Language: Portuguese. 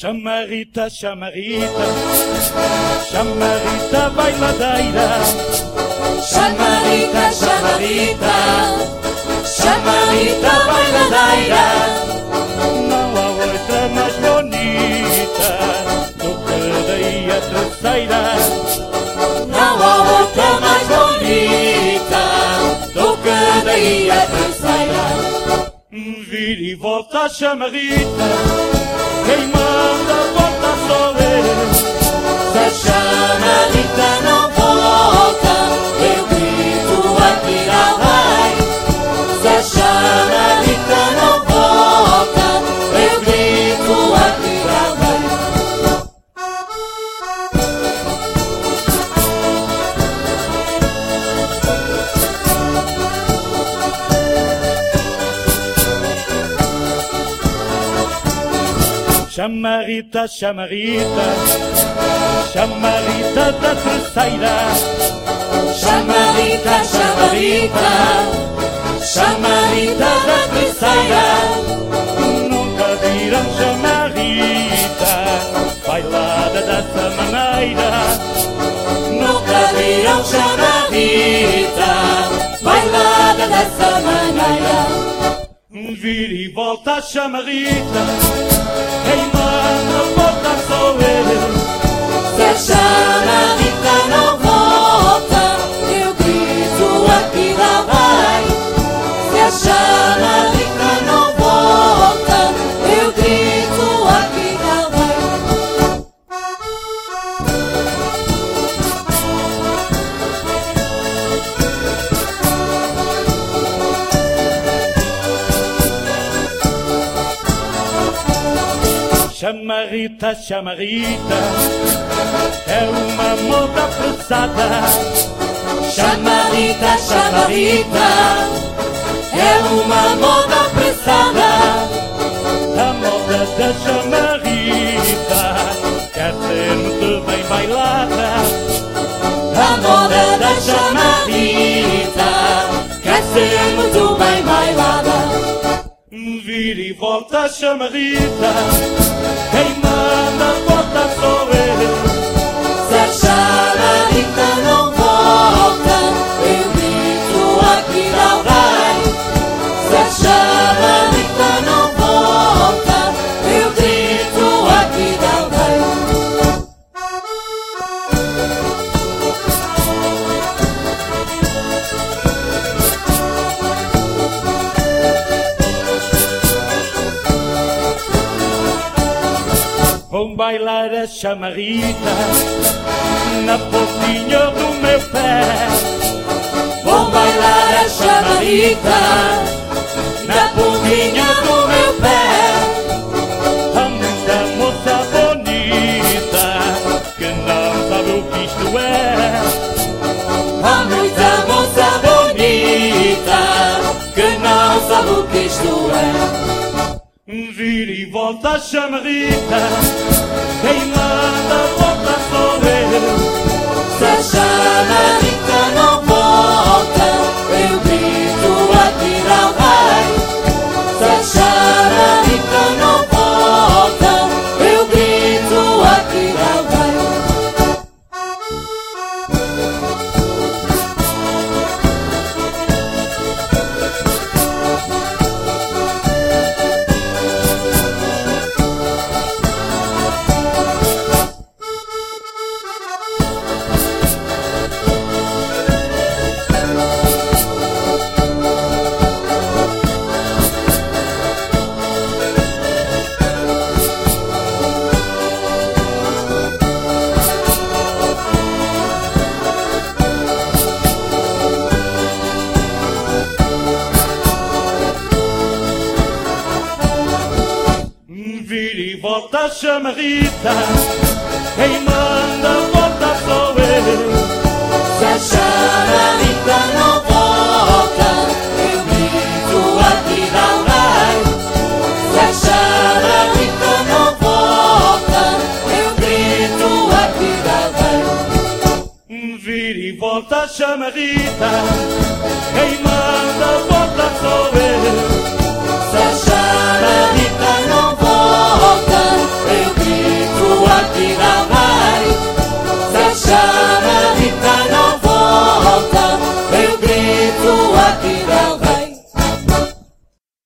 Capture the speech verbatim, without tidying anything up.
Chama Rita, chama Rita, chama Rita bailadeira. Chama Rita, chama Rita, chama Rita bailadeira. Não há outra mais bonita do que daí a terceira. Não há outra mais bonita do que daí a terceira. Vira e volta, chama Rita, quem manda volta sou eu. Se a chama Rita não volta, eu grito aqui além. Se a chama Rita não volta, eu grito aqui além. Chama Rita, chama Rita, chama Rita da terceira. Chama Rita, chama Rita, chama Rita da terceira. Nunca viram chamar Rita, bailada dessa maneira. Nunca viram chamar Rita, bailada dessa maneira. Vira e volta, chama Rita, quem manda volta sou eu. Se a chama Rita não volta, eu grito aqui da vai. Se a chama Rita não volta, eu grito aqui da vai. Chama Rita, chama Rita, é uma moda apressada. Chama Rita, chama Rita, é uma moda apressada. A moda da chama Rita quer ser muito bem bailada. A moda da chama Rita quer ser muito bem bailada. Vira e volta, chama Rita, quem manda volta sou eu. Se a chama Rita não volta, eu grito aqui da vai. Se a chama Rita não volta, eu grito aqui da vai. Vou bailar a chama Rita na pontinha do meu pé. Vou bailar a chama Rita na pontinha do meu pé. Há muita moça bonita que não sabe o que isto é. Há muita moça bonita que não sabe o que isto é. Vira e volta, chama Rita, quem manda volta sou eu. Se a chama Rita não volta, eu grito aqui da vai. Se a chama Rita não volta, eu grito aqui da vai. Vira e volta, chama Rita, quem manda volta sou eu. Se a chama Rita não volta, eu grito aqui da vai. Se a chama Rita não volta, eu grito aqui da vai. Vira e volta, chama Rita, quem manda volta sou eu. Se a chama Rita não volta, eu grito achar